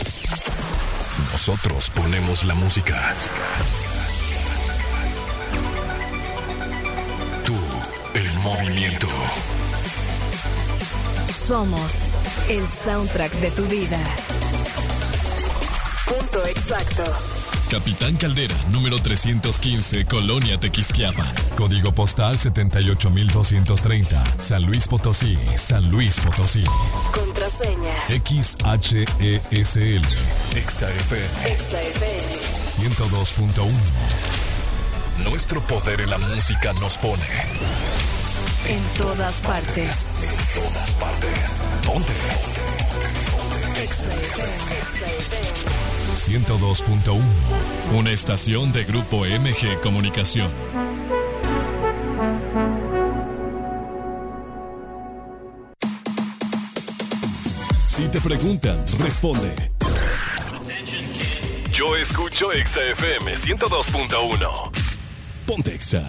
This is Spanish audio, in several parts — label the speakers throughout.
Speaker 1: Nosotros ponemos la música. Tú, el movimiento.
Speaker 2: Somos el soundtrack de tu vida. Punto exacto.
Speaker 1: Capitán Caldera, número 315, Colonia Tequisquiapan. Código postal 78230, San Luis Potosí, San Luis Potosí.
Speaker 2: Contraseña.
Speaker 1: XHESL. XAFM. 102.1. Nuestro poder en la música nos pone.
Speaker 2: En todas partes.
Speaker 1: En todas partes. Ponte.
Speaker 2: XAFM.
Speaker 1: 102.1. Una estación de Grupo MG Comunicación. Si te preguntan, responde. Yo escucho XAFM 102.1. Ponte Exa.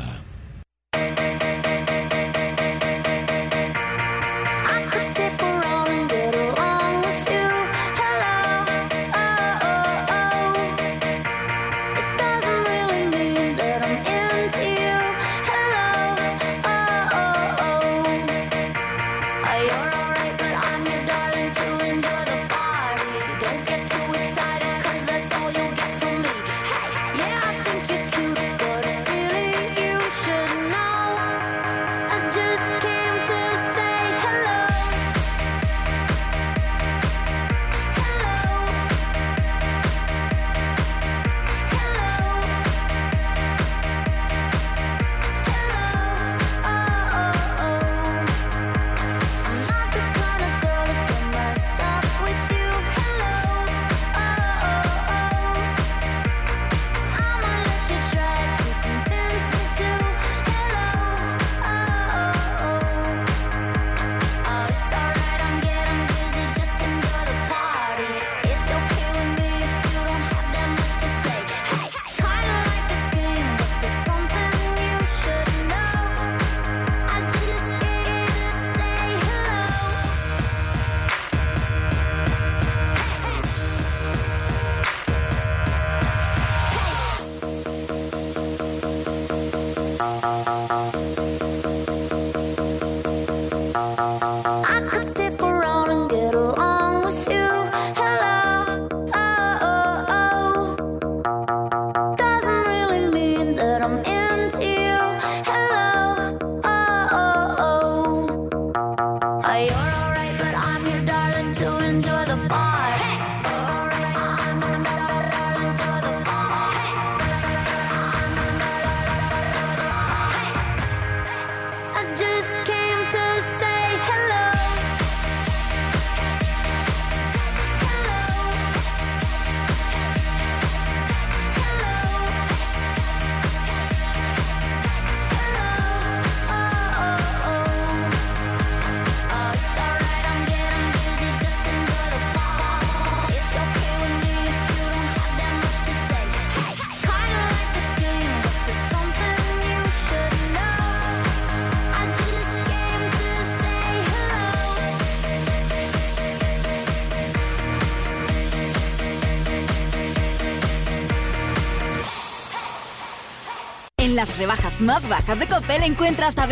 Speaker 3: En las rebajas más bajas de Coppel encuentra hasta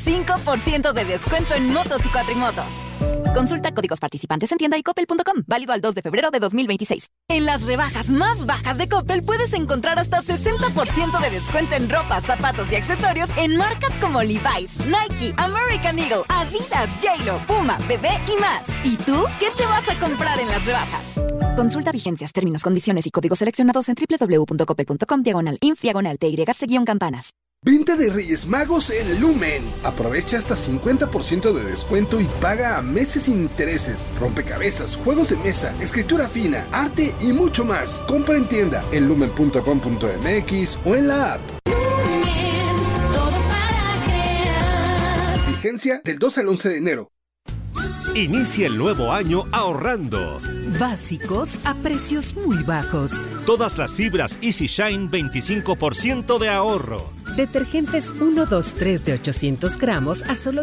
Speaker 3: 25% de descuento en motos y cuatrimotos. Consulta códigos participantes en tienda y coppel.com. Válido al 2 de febrero de 2026. En las rebajas más bajas de Coppel puedes encontrar hasta 60% de descuento en ropa, zapatos y accesorios en marcas como Levi's, Nike, American Eagle, Adidas, JLo, Puma, Bebé y más. ¿Y tú qué te vas a comprar en las rebajas? Consulta vigencias, términos, condiciones y códigos seleccionados en www.coppel.com/TYC-campanas.
Speaker 4: Venta de Reyes Magos en Lumen. Aprovecha hasta 50% de descuento y paga a meses sin intereses. Rompecabezas, juegos de mesa, escritura fina, arte y mucho más. Compra en tienda en lumen.com.mx o en la app.
Speaker 5: Lumen, todo para crear.
Speaker 4: Vigencia del 2 al 11 de enero.
Speaker 6: Inicia el nuevo año ahorrando.
Speaker 7: Básicos a precios muy bajos.
Speaker 6: Todas las fibras Easy Shine 25% de ahorro.
Speaker 7: Detergentes 1, 2, 3 de 800 gramos a solo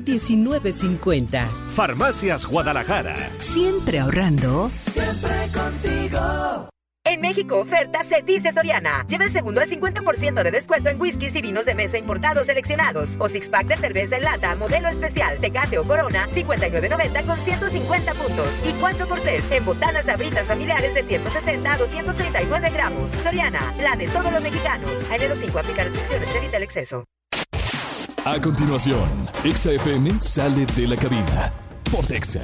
Speaker 7: $19.50.
Speaker 6: Farmacias Guadalajara.
Speaker 7: Siempre ahorrando.
Speaker 5: Siempre contigo.
Speaker 8: En México, oferta se dice Soriana. Lleva el segundo al 50% de descuento en whiskies y vinos de mesa importados seleccionados. O six-pack de cerveza en lata, modelo especial, Tecate o Corona, $59.90 con 150 puntos. Y 4x3 en botanas Sabritas familiares de 160 a 239 gramos. Soriana, la de todos los mexicanos. A enero 5 aplica restricciones, evita el exceso.
Speaker 1: A continuación, Exa FM sale de la cabina. Por Exa.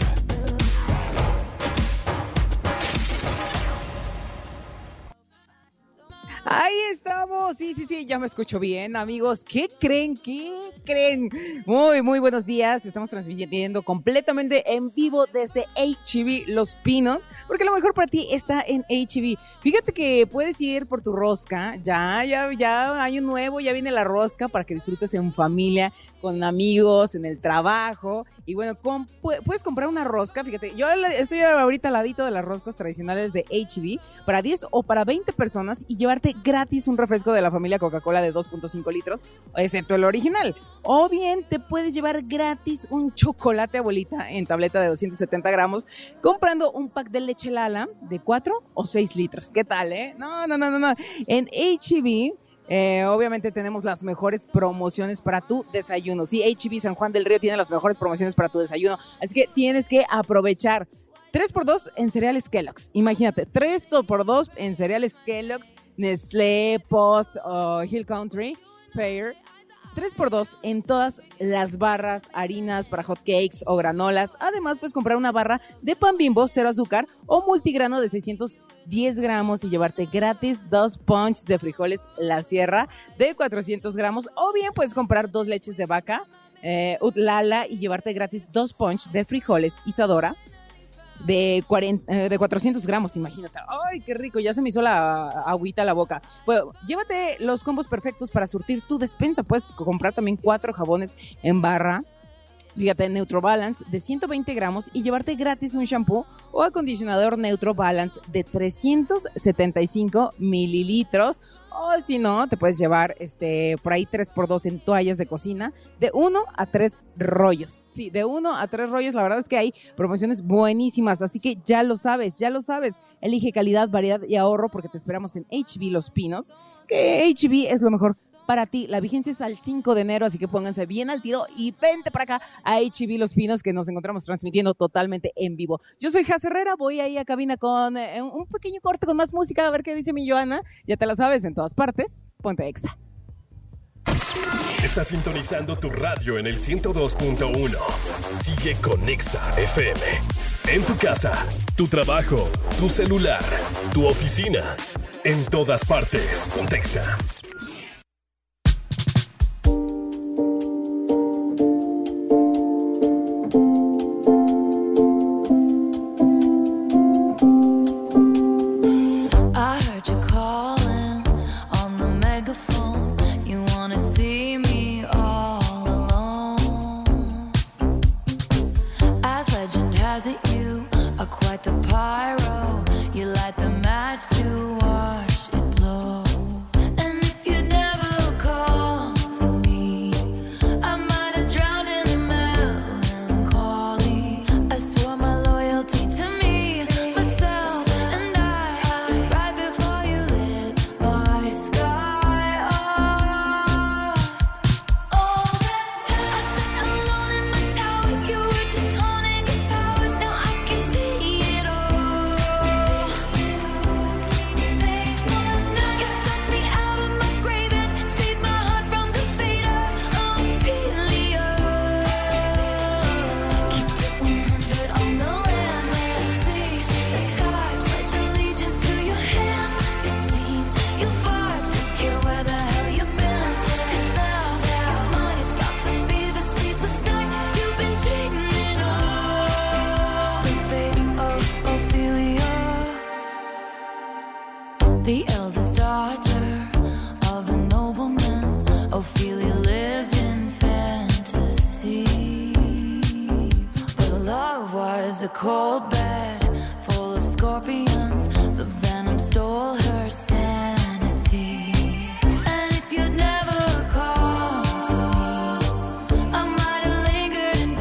Speaker 9: Ahí estamos, sí, ya me escucho bien, amigos. ¿Qué creen? Muy buenos días. Estamos transmitiendo completamente en vivo desde H-E-B Los Pinos, porque lo mejor para ti está en H-E-B. Fíjate que puedes ir por tu rosca, ya, año nuevo, ya viene la rosca para que disfrutes en familia, con amigos, en el trabajo. Y bueno, puedes comprar una rosca, fíjate, yo estoy ahorita al ladito de las roscas tradicionales de H-E-B, para 10 o para 20 personas y llevarte gratis un refresco de la familia Coca-Cola de 2.5 litros, excepto el original. O bien te puedes llevar gratis un chocolate abuelita en tableta de 270 gramos comprando un pack de leche Lala de 4 o 6 litros. ¿Qué tal, No. En H-E-B obviamente tenemos las mejores promociones para tu desayuno. Sí, H-E-B San Juan del Río tiene las mejores promociones para tu desayuno, así que tienes que aprovechar. 3x2 en cereales Kellogg's. Imagínate, 3x2 en cereales Kellogg's, Nestlé, Post, Hill Country, Fair. 3x2 en todas las barras, harinas para hot cakes o granolas. Además, puedes comprar una barra de pan Bimbo, 0 azúcar o multigrano de 610 gramos y llevarte gratis 2 punch de frijoles La Sierra de 400 gramos. O bien puedes comprar 2 leches de vaca, Lala, y llevarte gratis 2 punch de frijoles Isadora de 400 gramos, imagínate. ¡Ay, qué rico! Ya se me hizo la agüita a la boca. Bueno, llévate los combos perfectos para surtir tu despensa. Puedes comprar también 4 jabones en barra. Fíjate, Neutro Balance de 120 gramos y llevarte gratis un shampoo o acondicionador Neutro Balance de 375 mililitros. O si no, te puedes llevar por ahí 3x2 en toallas de cocina de 1 a 3 rollos. Sí, de 1 a 3 rollos. La verdad es que hay promociones buenísimas, así que ya lo sabes. Elige calidad, variedad y ahorro porque te esperamos en H-E-B Los Pinos, que H-E-B es lo mejor para ti. La vigencia es al 5 de enero, así que pónganse bien al tiro y vente para acá a H-E-B Los Pinos, que nos encontramos transmitiendo totalmente en vivo. Yo soy Jaz Herrera, voy ahí a cabina con un pequeño corte con más música, a ver qué dice mi Joana. Ya te la sabes, en todas partes, ponte Exa.
Speaker 1: Estás sintonizando tu radio en el 102.1. Sigue con Exa FM. En tu casa, tu trabajo, tu celular, tu oficina. En todas partes, ponte Exa.
Speaker 5: The eldest daughter of a nobleman, Ophelia lived in fantasy. But love was a cold bed full of scorpions. The venom stole her sanity. And if you'd never called for me, I might have lingered in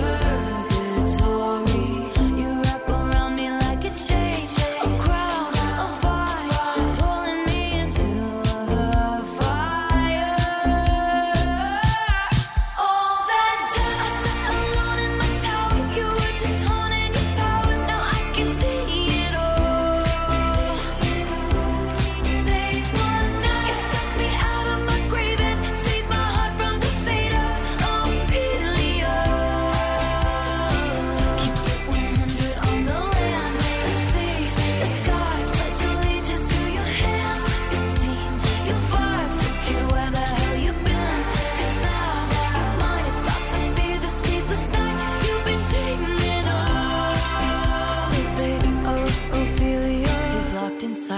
Speaker 5: purgatory. You wrap around me like a chain, a crown, a vine.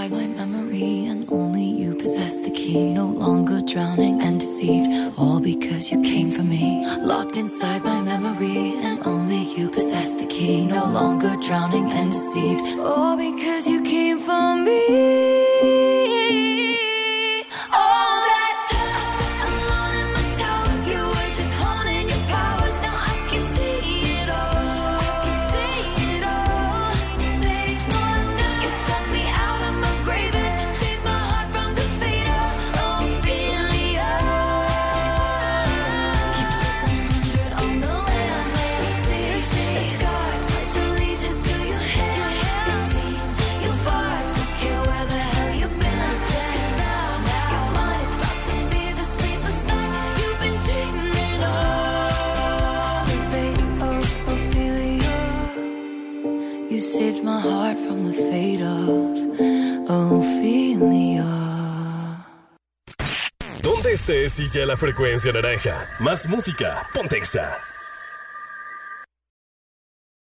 Speaker 5: inside my memory, and only you possess the key. No longer drowning and deceived, all because you came for me. Locked inside my memory, and only you possess the key. No longer drowning and deceived, all because you came for me. Saved my heart from the fate of Ophelia.
Speaker 1: Donde estés, sigue la frecuencia naranja. Más música, Pontexa.